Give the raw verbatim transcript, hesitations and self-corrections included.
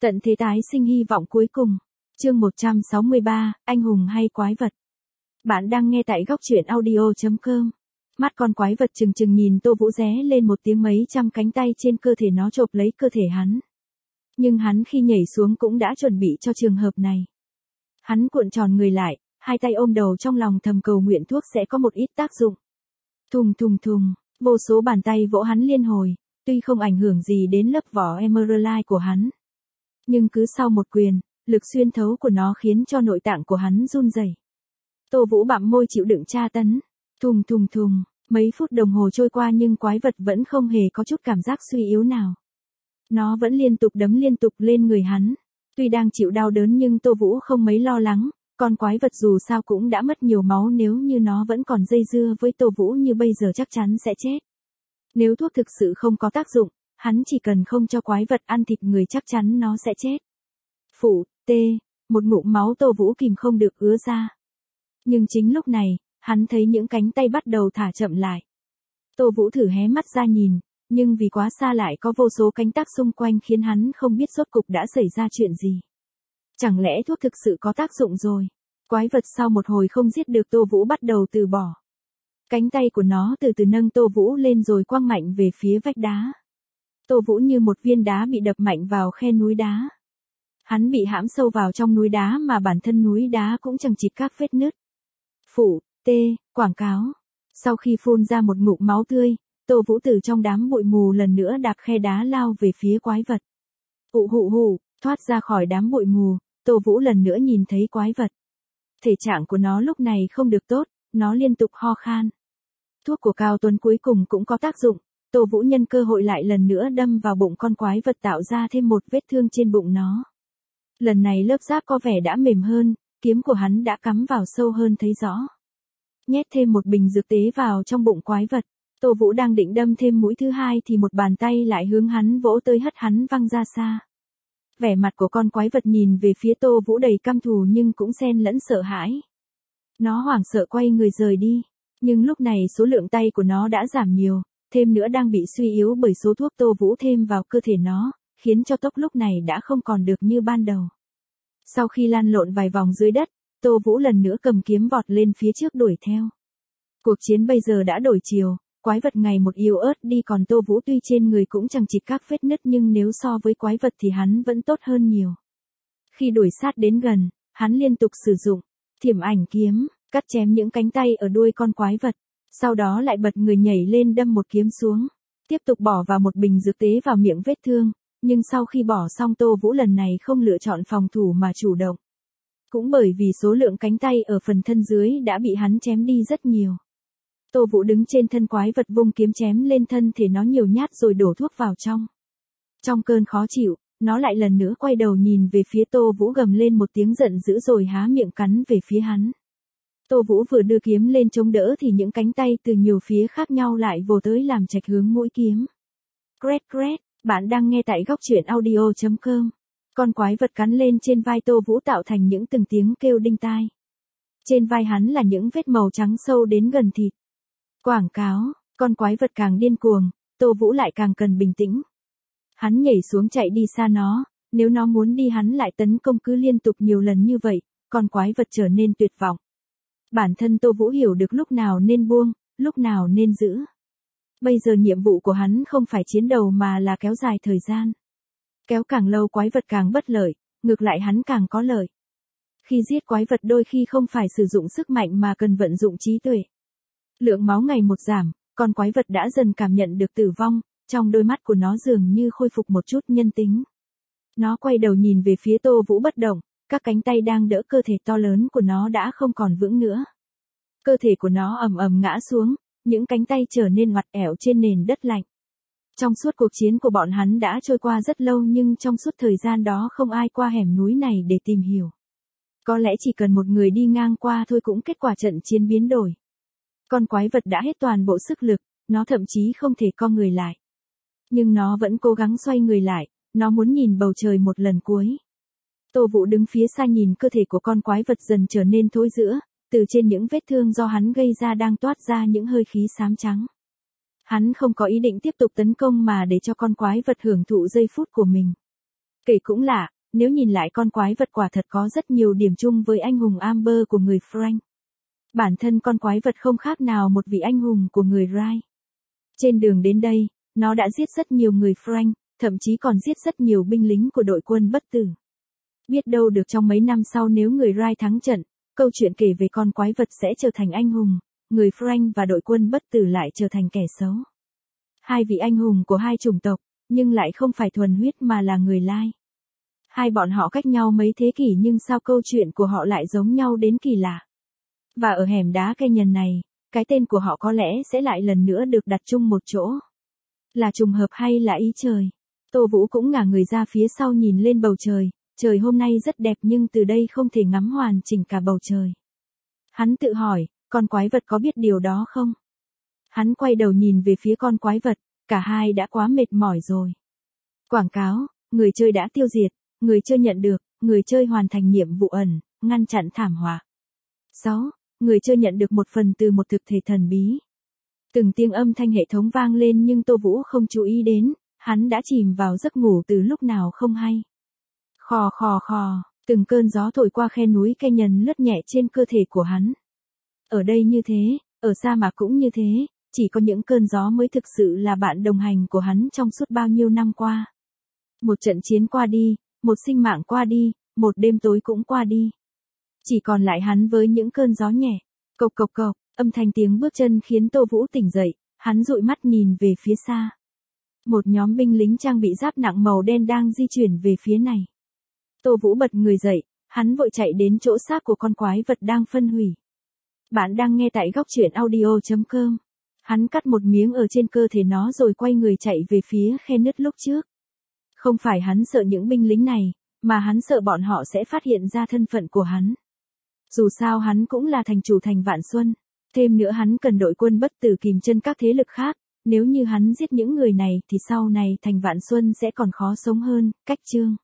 Tận thế tái sinh hy vọng cuối cùng. Chương một trăm sáu mươi ba, anh hùng hay quái vật. Bạn đang nghe tại góc truyện audio chấm com. Mắt con quái vật trừng trừng nhìn Tô Vũ ré lên một tiếng, mấy trăm cánh tay trên cơ thể nó chộp lấy cơ thể hắn. Nhưng hắn khi nhảy xuống cũng đã chuẩn bị cho trường hợp này. Hắn cuộn tròn người lại, hai tay ôm đầu trong lòng thầm cầu nguyện thuốc sẽ có một ít tác dụng. Thùng thùng thùng, vô số bàn tay vỗ hắn liên hồi, tuy không ảnh hưởng gì đến lớp vỏ Emerald của hắn. Nhưng cứ sau một quyền, lực xuyên thấu của nó khiến cho nội tạng của hắn run rẩy. Tô Vũ bặm môi chịu đựng tra tấn. Thùng thùng thùng, mấy phút đồng hồ trôi qua nhưng quái vật vẫn không hề có chút cảm giác suy yếu nào. Nó vẫn liên tục đấm liên tục lên người hắn. Tuy đang chịu đau đớn nhưng Tô Vũ không mấy lo lắng, con quái vật dù sao cũng đã mất nhiều máu, nếu như nó vẫn còn dây dưa với Tô Vũ như bây giờ chắc chắn sẽ chết. Nếu thuốc thực sự không có tác dụng, hắn chỉ cần không cho quái vật ăn thịt người chắc chắn nó sẽ chết. Phụ, tê, một ngụm máu Tô Vũ kìm không được ứa ra. Nhưng chính lúc này, hắn thấy những cánh tay bắt đầu thả chậm lại. Tô Vũ thử hé mắt ra nhìn, nhưng vì quá xa lại có vô số cánh tác xung quanh khiến hắn không biết rốt cục đã xảy ra chuyện gì. Chẳng lẽ thuốc thực sự có tác dụng rồi? Quái vật sau một hồi không giết được Tô Vũ bắt đầu từ bỏ. Cánh tay của nó từ từ nâng Tô Vũ lên rồi quăng mạnh về phía vách đá. Tô Vũ như một viên đá bị đập mạnh vào khe núi đá. Hắn bị hãm sâu vào trong núi đá mà bản thân núi đá cũng chằng chịt các vết nứt. Phụ, tê, quảng cáo. Sau khi phun ra một ngụm máu tươi, Tô Vũ từ trong đám bụi mù lần nữa đạp khe đá lao về phía quái vật. Hụ hụ hụ, thoát ra khỏi đám bụi mù, Tô Vũ lần nữa nhìn thấy quái vật. Thể trạng của nó lúc này không được tốt, nó liên tục ho khan. Thuốc của Cao Tuấn cuối cùng cũng có tác dụng, Tô Vũ nhân cơ hội lại lần nữa đâm vào bụng con quái vật tạo ra thêm một vết thương trên bụng nó. Lần này lớp giáp có vẻ đã mềm hơn, kiếm của hắn đã cắm vào sâu hơn thấy rõ. Nhét thêm một bình dược tế vào trong bụng quái vật, Tô Vũ đang định đâm thêm mũi thứ hai thì một bàn tay lại hướng hắn vỗ tới hất hắn văng ra xa. Vẻ mặt của con quái vật nhìn về phía Tô Vũ đầy căm thù nhưng cũng xen lẫn sợ hãi. Nó hoảng sợ quay người rời đi, nhưng lúc này số lượng tay của nó đã giảm nhiều, thêm nữa đang bị suy yếu bởi số thuốc Tô Vũ thêm vào cơ thể nó, khiến cho tốc lúc này đã không còn được như ban đầu. Sau khi lăn lộn vài vòng dưới đất, Tô Vũ lần nữa cầm kiếm vọt lên phía trước đuổi theo. Cuộc chiến bây giờ đã đổi chiều, quái vật ngày một yếu ớt đi, còn Tô Vũ tuy trên người cũng chằng chịt các vết nứt nhưng nếu so với quái vật thì hắn vẫn tốt hơn nhiều. Khi đuổi sát đến gần, hắn liên tục sử dụng thiểm ảnh kiếm, cắt chém những cánh tay ở đuôi con quái vật, sau đó lại bật người nhảy lên đâm một kiếm xuống, tiếp tục bỏ vào một bình dược tế vào miệng vết thương, nhưng sau khi bỏ xong Tô Vũ lần này không lựa chọn phòng thủ mà chủ động. Cũng bởi vì số lượng cánh tay ở phần thân dưới đã bị hắn chém đi rất nhiều. Tô Vũ đứng trên thân quái vật vung kiếm chém lên thân thể nó nhiều nhát rồi đổ thuốc vào trong. Trong cơn khó chịu, nó lại lần nữa quay đầu nhìn về phía Tô Vũ gầm lên một tiếng giận dữ rồi há miệng cắn về phía hắn. Tô Vũ vừa đưa kiếm lên chống đỡ thì những cánh tay từ nhiều phía khác nhau lại vồ tới làm chạch hướng mũi kiếm. Cret cret, bạn đang nghe tại góc truyện audio chấm com. Con quái vật cắn lên trên vai Tô Vũ tạo thành những từng tiếng kêu đinh tai. Trên vai hắn là những vết màu trắng sâu đến gần thịt. Quảng cáo, con quái vật càng điên cuồng, Tô Vũ lại càng cần bình tĩnh. Hắn nhảy xuống chạy đi xa nó, nếu nó muốn đi hắn lại tấn công cứ liên tục nhiều lần như vậy, con quái vật trở nên tuyệt vọng. Bản thân Tô Vũ hiểu được lúc nào nên buông, lúc nào nên giữ. Bây giờ nhiệm vụ của hắn không phải chiến đấu mà là kéo dài thời gian. Kéo càng lâu quái vật càng bất lợi, ngược lại hắn càng có lợi. Khi giết quái vật đôi khi không phải sử dụng sức mạnh mà cần vận dụng trí tuệ. Lượng máu ngày một giảm, con quái vật đã dần cảm nhận được tử vong, trong đôi mắt của nó dường như khôi phục một chút nhân tính. Nó quay đầu nhìn về phía Tô Vũ bất động, các cánh tay đang đỡ cơ thể to lớn của nó đã không còn vững nữa. Cơ thể của nó ầm ầm ngã xuống, những cánh tay trở nên ngoặt ẻo trên nền đất lạnh. Trong suốt cuộc chiến của bọn hắn đã trôi qua rất lâu nhưng trong suốt thời gian đó không ai qua hẻm núi này để tìm hiểu. Có lẽ chỉ cần một người đi ngang qua thôi cũng kết quả trận chiến biến đổi. Con quái vật đã hết toàn bộ sức lực, nó thậm chí không thể co người lại. Nhưng nó vẫn cố gắng xoay người lại, nó muốn nhìn bầu trời một lần cuối. Tô Vũ đứng phía xa nhìn cơ thể của con quái vật dần trở nên thối rữa, từ trên những vết thương do hắn gây ra đang toát ra những hơi khí xám trắng. Hắn không có ý định tiếp tục tấn công mà để cho con quái vật hưởng thụ giây phút của mình. Kể cũng lạ, Nếu nhìn lại con quái vật quả thật có rất nhiều điểm chung với anh hùng Amber của người Frank. Bản thân con quái vật không khác nào một vị anh hùng của người Wright. Trên đường đến đây, nó đã giết rất nhiều người Frank, thậm chí còn giết rất nhiều binh lính của đội quân bất tử. Biết đâu được trong mấy năm sau nếu người Wright thắng trận, câu chuyện kể về con quái vật sẽ trở thành anh hùng, người Frank và đội quân bất tử lại trở thành kẻ xấu. Hai vị anh hùng của hai chủng tộc, nhưng lại không phải thuần huyết mà là người Lai. Hai bọn họ cách nhau mấy thế kỷ nhưng sao câu chuyện của họ lại giống nhau đến kỳ lạ. Và ở hẻm đá Canyon này, cái tên của họ có lẽ sẽ lại lần nữa được đặt chung một chỗ. Là trùng hợp hay là ý trời? Tô Vũ cũng ngả người ra phía sau nhìn lên bầu trời, trời hôm nay rất đẹp nhưng từ đây không thể ngắm hoàn chỉnh cả bầu trời. Hắn tự hỏi, con quái vật có biết điều đó không? Hắn quay đầu nhìn về phía con quái vật, cả hai đã quá mệt mỏi rồi. Quảng cáo, người chơi đã tiêu diệt, người chơi nhận được, người chơi hoàn thành nhiệm vụ ẩn, ngăn chặn thảm họa. sáu. Người chơi nhận được một phần từ một thực thể thần bí. Từng tiếng âm thanh hệ thống vang lên nhưng Tô Vũ không chú ý đến, hắn đã chìm vào giấc ngủ từ lúc nào không hay. Khò khò khò, từng cơn gió thổi qua khe núi Canyon lướt nhẹ trên cơ thể của hắn. Ở đây như thế, ở sa mạc cũng như thế, chỉ có những cơn gió mới thực sự là bạn đồng hành của hắn trong suốt bao nhiêu năm qua. Một trận chiến qua đi, một sinh mạng qua đi, một đêm tối cũng qua đi. Chỉ còn lại hắn với những cơn gió nhẹ. Cộc cộc cộc, âm thanh tiếng bước chân khiến Tô Vũ tỉnh dậy, hắn dụi mắt nhìn về phía xa. Một nhóm binh lính trang bị giáp nặng màu đen đang di chuyển về phía này. Tô Vũ bật người dậy, hắn vội chạy đến chỗ xác của con quái vật đang phân hủy. Bạn đang nghe tại góc truyện audio chấm com. Hắn cắt một miếng ở trên cơ thể nó rồi quay người chạy về phía khe nứt lúc trước. Không phải hắn sợ những binh lính này, mà hắn sợ bọn họ sẽ phát hiện ra thân phận của hắn. Dù sao hắn cũng là thành chủ thành Vạn Xuân. Thêm nữa hắn cần đội quân bất tử kìm chân các thế lực khác. Nếu như hắn giết những người này thì sau này thành Vạn Xuân sẽ còn khó sống hơn. Cách chương